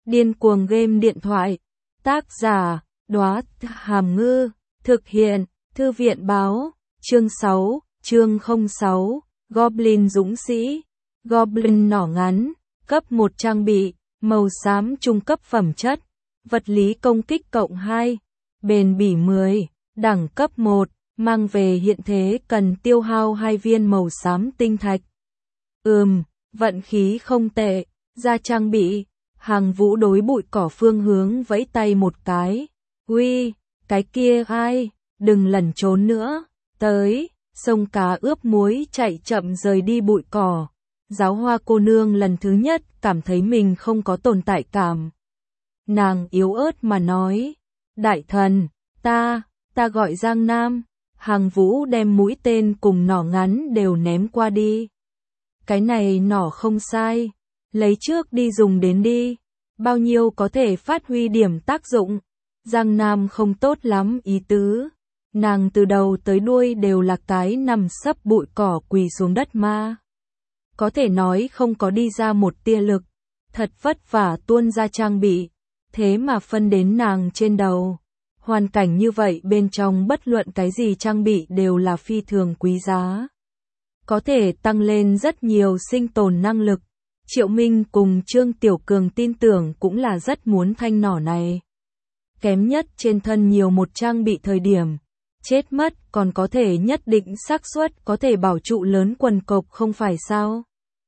Điên cuồng game điện thoại. Tác giả, Đóa Hàm Ngư. Thực hiện, Thư viện báo. Chương 6, chương 06, Goblin dũng sĩ. Goblin nỏ ngắn, cấp 1 trang bị, màu xám trung cấp phẩm chất. Vật lý công kích cộng 2, bền bỉ 10, đẳng cấp 1, mang về hiện thế cần tiêu hao 2 viên màu xám tinh thạch. Vận khí không tệ, ra trang bị. Hàng Vũ đối bụi cỏ phương hướng vẫy tay một cái. Uy, cái kia ai, đừng lẩn trốn nữa, tới. Sông cá ướp muối chạy chậm rời đi bụi cỏ. Giáo hoa cô nương lần thứ nhất cảm thấy mình không có tồn tại cảm. Nàng yếu ớt mà nói, đại thần, ta gọi Giang Nam. Hàng Vũ đem mũi tên cùng nỏ ngắn đều ném qua đi. Cái này nỏ không sai, lấy trước đi dùng đến đi, bao nhiêu có thể phát huy điểm tác dụng. Giang Nam không tốt lắm ý tứ, nàng từ đầu tới đuôi đều là cái nằm sấp bụi cỏ quỳ xuống đất ma. Có thể nói không có đi ra một tia lực, thật vất vả tuôn ra trang bị, thế mà phân đến nàng trên đầu. Hoàn cảnh như vậy bên trong bất luận cái gì trang bị đều là phi thường quý giá. Có thể tăng lên rất nhiều sinh tồn năng lực. Triệu Minh cùng Trương Tiểu Cường tin tưởng cũng là rất muốn thanh nỏ này. Kém nhất trên thân nhiều một trang bị thời điểm. Chết mất còn có thể nhất định xác suất có thể bảo trụ lớn quần cộc không phải sao.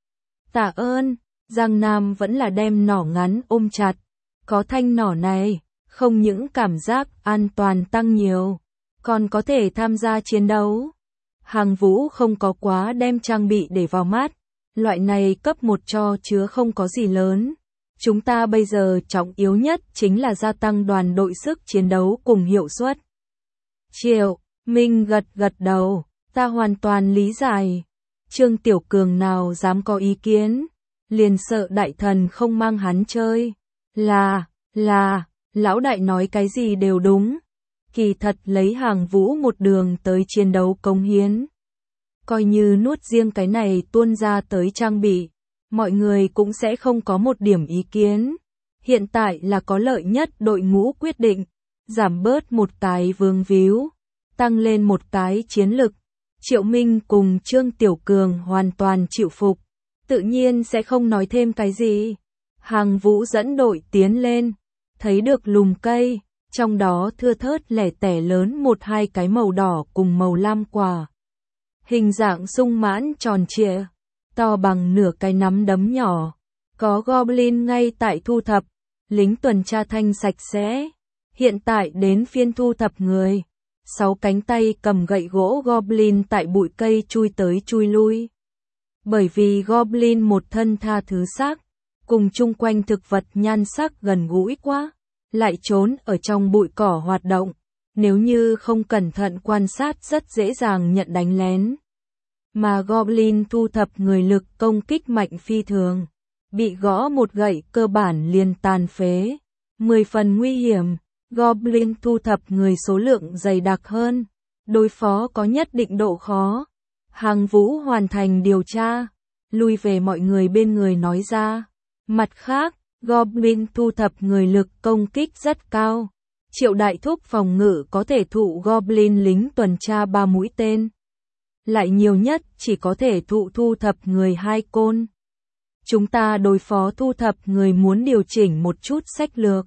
Tạ ơn, Giang Nam vẫn là đem nỏ ngắn ôm chặt. Có thanh nỏ này, không những cảm giác an toàn tăng nhiều, còn có thể tham gia chiến đấu. Hàng Vũ không có quá đem trang bị để vào mắt, loại này cấp 1 cho chứa không có gì lớn. Chúng ta bây giờ trọng yếu nhất chính là gia tăng đoàn đội sức chiến đấu cùng hiệu suất. Triệu Minh gật đầu, ta hoàn toàn lý giải. Trương Tiểu Cường nào dám có ý kiến, liền sợ đại thần không mang hắn chơi. Là, lão đại nói cái gì đều đúng. Kỳ thật lấy Hàng Vũ một đường tới chiến đấu cống hiến. Coi như nuốt riêng cái này tuôn ra tới trang bị, mọi người cũng sẽ không có một điểm ý kiến. Hiện tại là có lợi nhất đội ngũ quyết định, giảm bớt một cái vương víu, tăng lên một cái chiến lực. Triệu Minh cùng Trương Tiểu Cường hoàn toàn chịu phục, tự nhiên sẽ không nói thêm cái gì. Hàng Vũ dẫn đội tiến lên, thấy được lùm cây, trong đó thưa thớt lẻ tẻ lớn một hai cái màu đỏ cùng màu lam quả. Hình dạng sung mãn tròn trịa, to bằng nửa cái nắm đấm nhỏ. Có Goblin ngay tại thu thập, lính tuần tra thanh sạch sẽ. Hiện tại đến phiên thu thập người. 6 cánh tay cầm gậy gỗ Goblin tại bụi cây chui tới chui lui. Bởi vì Goblin một thân tha thứ sắc, cùng chung quanh thực vật nhan sắc gần gũi quá, lại trốn ở trong bụi cỏ hoạt động. Nếu như không cẩn thận quan sát rất dễ dàng nhận đánh lén. Mà Goblin thu thập người lực công kích mạnh phi thường. Bị gõ một gậy cơ bản liền tàn phế. 10 phần nguy hiểm. Goblin thu thập người số lượng dày đặc hơn. Đối phó có nhất định độ khó. Hàng Vũ hoàn thành điều tra. Lui về mọi người bên người nói ra. Mặt khác, Goblin thu thập người lực công kích rất cao. Triệu đại thúc phòng ngự có thể thụ Goblin lính tuần tra 3 mũi tên. Lại nhiều nhất chỉ có thể thu thập người 2 côn. Chúng ta đối phó thu thập người muốn điều chỉnh một chút sách lược.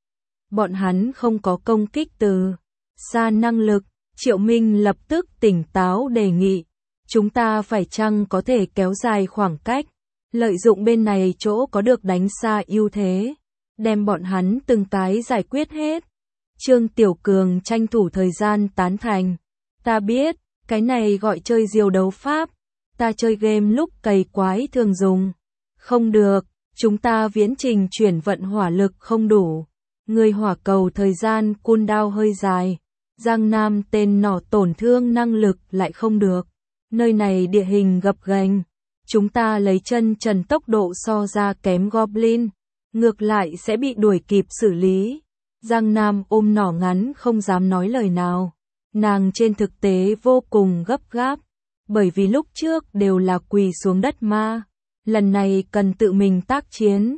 Bọn hắn không có công kích từ xa năng lực. Triệu Minh lập tức tỉnh táo đề nghị. Chúng ta phải chăng có thể kéo dài khoảng cách, lợi dụng bên này chỗ có được đánh xa ưu thế, đem bọn hắn từng cái giải quyết hết. Trương Tiểu Cường tranh thủ thời gian tán thành. Ta biết, cái này gọi chơi diều đấu pháp. Ta chơi game lúc cày quái thường dùng. Không được, chúng ta viễn trình chuyển vận hỏa lực không đủ. Người hỏa cầu thời gian cooldown hơi dài. Giang Nam tên nỏ tổn thương năng lực lại không được. Nơi này địa hình gập ghềnh. Chúng ta lấy chân trần tốc độ so ra kém Goblin. Ngược lại sẽ bị đuổi kịp xử lý. Giang Nam ôm nỏ ngắn không dám nói lời nào. Nàng trên thực tế vô cùng gấp gáp. Bởi vì lúc trước đều là quỳ xuống đất ma. Lần này cần tự mình tác chiến.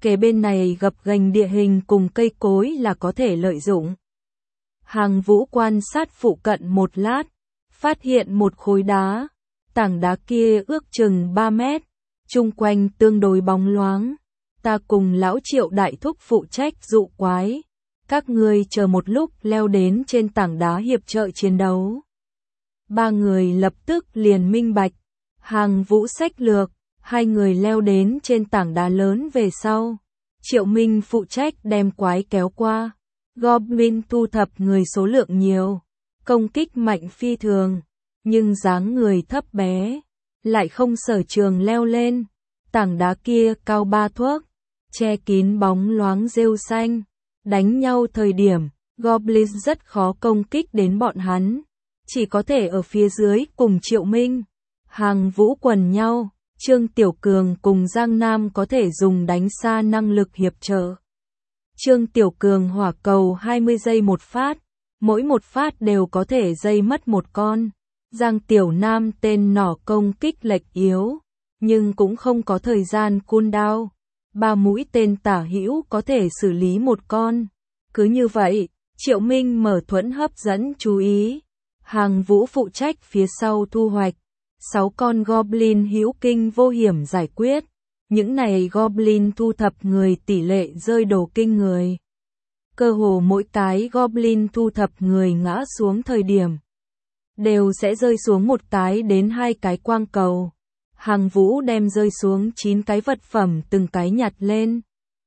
Kế bên này gập ghềnh địa hình cùng cây cối là có thể lợi dụng. Hàng Vũ quan sát phụ cận một lát, phát hiện một khối đá. Tảng đá kia ước chừng 3 mét, chung quanh tương đối bóng loáng. Ta cùng lão Triệu đại thúc phụ trách dụ quái. Các ngươi chờ một lúc leo đến trên tảng đá hiệp trợ chiến đấu. Ba người lập tức liền minh bạch. Hàng Vũ sách lược, hai người leo đến trên tảng đá lớn về sau. Triệu Minh phụ trách đem quái kéo qua. Goblin thu thập người số lượng nhiều, công kích mạnh phi thường, nhưng dáng người thấp bé, lại không sở trường leo lên. Tảng đá kia cao 3 thước, che kín bóng loáng rêu xanh. Đánh nhau thời điểm, Goblin rất khó công kích đến bọn hắn, chỉ có thể ở phía dưới cùng Triệu Minh. Hàng Vũ quần nhau, Trương Tiểu Cường cùng Giang Nam có thể dùng đánh xa năng lực hiệp trợ. Trương Tiểu Cường hỏa cầu 20 giây một phát, mỗi một phát đều có thể dây mất một con. Giang Tiểu Nam tên nỏ công kích lệch yếu, nhưng cũng không có thời gian cooldown. 3 mũi tên tả hữu có thể xử lý một con. Cứ như vậy, Triệu Minh mở thuẫn hấp dẫn chú ý. Hàng Vũ phụ trách phía sau thu hoạch. 6 con Goblin hữu kinh vô hiểm giải quyết. Những này Goblin thu thập người tỷ lệ rơi đồ kinh người. Cơ hồ mỗi cái Goblin thu thập người ngã xuống thời điểm, đều sẽ rơi xuống một cái đến 2 cái quang cầu. Hàng Vũ đem rơi xuống 9 cái vật phẩm từng cái nhặt lên.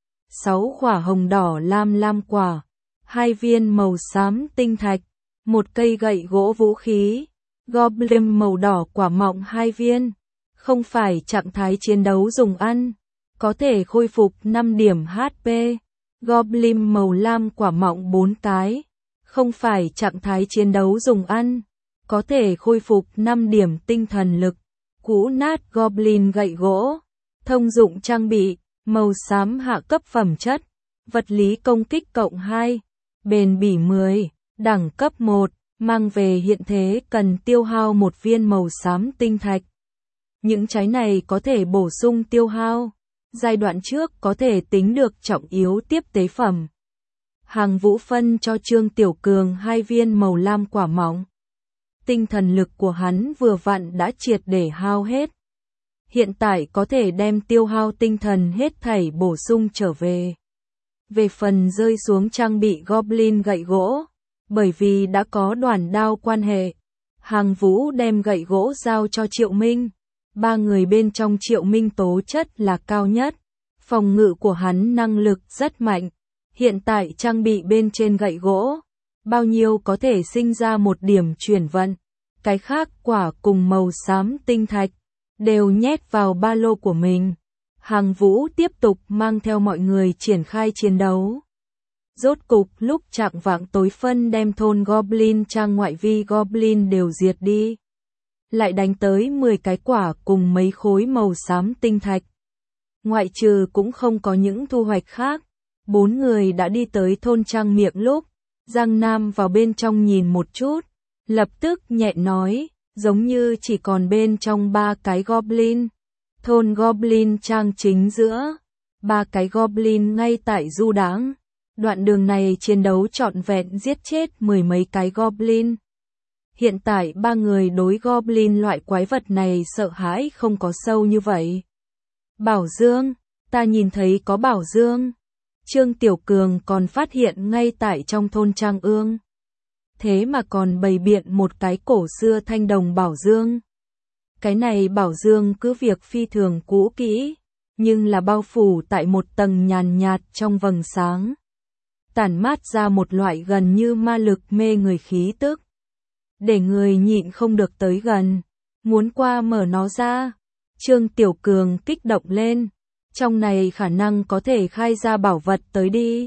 6 quả hồng đỏ lam quả, 2 viên màu xám tinh thạch, 1 cây gậy gỗ vũ khí, Goblin màu đỏ quả mọng 2 viên. Không phải trạng thái chiến đấu dùng ăn, có thể khôi phục 5 điểm HP. Goblin màu lam quả mọng 4 cái, không phải trạng thái chiến đấu dùng ăn, có thể khôi phục 5 điểm tinh thần lực. Cũ nát Goblin gậy gỗ, thông dụng trang bị, màu xám hạ cấp phẩm chất, vật lý công kích cộng 2, bền bỉ 10, đẳng cấp 1, mang về hiện thế cần tiêu hao 1 viên màu xám tinh thạch. Những trái này có thể bổ sung tiêu hao, giai đoạn trước có thể tính được trọng yếu tiếp tế phẩm. Hàng Vũ phân cho Trương Tiểu Cường 2 viên màu lam quả mọng. Tinh thần lực của hắn vừa vặn đã triệt để hao hết. Hiện tại có thể đem tiêu hao tinh thần hết thảy bổ sung trở về. Về phần rơi xuống trang bị Goblin gậy gỗ, bởi vì đã có đoàn đao quan hệ, Hàng Vũ đem gậy gỗ giao cho Triệu Minh. 3 người bên trong Triệu Minh tố chất là cao nhất, phòng ngự của hắn năng lực rất mạnh. Hiện tại trang bị bên trên gậy gỗ, bao nhiêu có thể sinh ra 1 điểm chuyển vận. Cái khác quả cùng màu xám tinh thạch, đều nhét vào ba lô của mình. Hàng Vũ tiếp tục mang theo mọi người triển khai chiến đấu. Rốt cục lúc chạng vạng tối phân đem thôn Goblin trang ngoại vi Goblin đều diệt đi. Lại đánh tới 10 cái quả cùng mấy khối màu xám tinh thạch. Ngoại trừ cũng không có những thu hoạch khác. 4 người đã đi tới thôn trang miệng lúc, Giang Nam vào bên trong nhìn một chút, lập tức nhẹ nói, giống như chỉ còn bên trong 3 cái Goblin. Thôn Goblin trang chính giữa, 3 cái Goblin ngay tại du đãng. Đoạn đường này chiến đấu trọn vẹn giết chết 10 mấy cái Goblin. Hiện tại 3 người đối Goblin loại quái vật này sợ hãi không có sâu như vậy. Bảo Dương, ta nhìn thấy có Bảo Dương. Trương Tiểu Cường còn phát hiện ngay tại trong thôn Trang Ương. Thế mà còn bày biện một cái cổ xưa thanh đồng Bảo Dương. Cái này Bảo Dương cứ việc phi thường cũ kỹ, nhưng là bao phủ tại một tầng nhàn nhạt trong vầng sáng. Tản mát ra một loại gần như ma lực mê người khí tức. Để người nhịn không được tới gần, muốn qua mở nó ra. Trương Tiểu Cường kích động lên, trong này khả năng có thể khai ra bảo vật tới đi.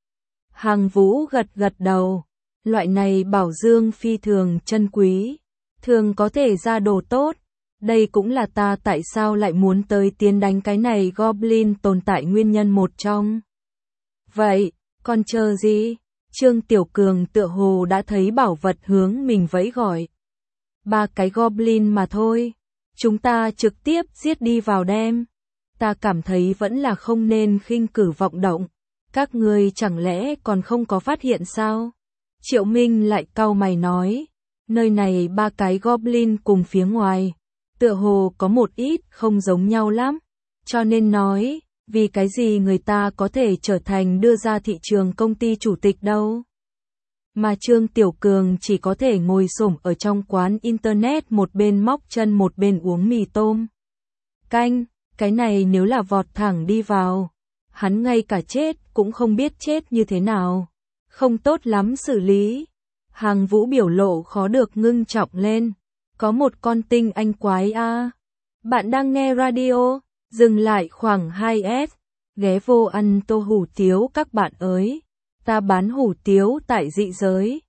Hàng Vũ gật gật đầu, loại này Bảo Dương phi thường chân quý, thường có thể ra đồ tốt. Đây cũng là ta tại sao lại muốn tới tiến đánh cái này Goblin tồn tại nguyên nhân một trong. Vậy, còn chờ gì? Trương Tiểu Cường tựa hồ đã thấy bảo vật hướng mình vẫy gọi. 3 cái Goblin mà thôi, chúng ta trực tiếp giết đi vào đem. ta cảm thấy vẫn là không nên khinh cử vọng động. Các ngươi chẳng lẽ còn không có phát hiện sao? Triệu Minh lại cau mày nói, nơi này 3 cái Goblin cùng phía ngoài, tựa hồ có một ít không giống nhau lắm, cho nên nói, vì cái gì người ta có thể trở thành đưa ra thị trường công ty chủ tịch đâu. Mà Trương Tiểu Cường chỉ có thể ngồi xổm ở trong quán internet một bên móc chân một bên uống mì tôm canh, cái này nếu là vọt thẳng đi vào, hắn ngay cả chết cũng không biết chết như thế nào, không tốt lắm xử lý. Hàng Vũ biểu lộ khó được ngưng trọng lên, có một con tinh anh quái a. Bạn đang nghe radio, dừng lại khoảng 2S, ghé vô ăn tô hủ tiếu các bạn ơi, ta bán hủ tiếu tại dị giới.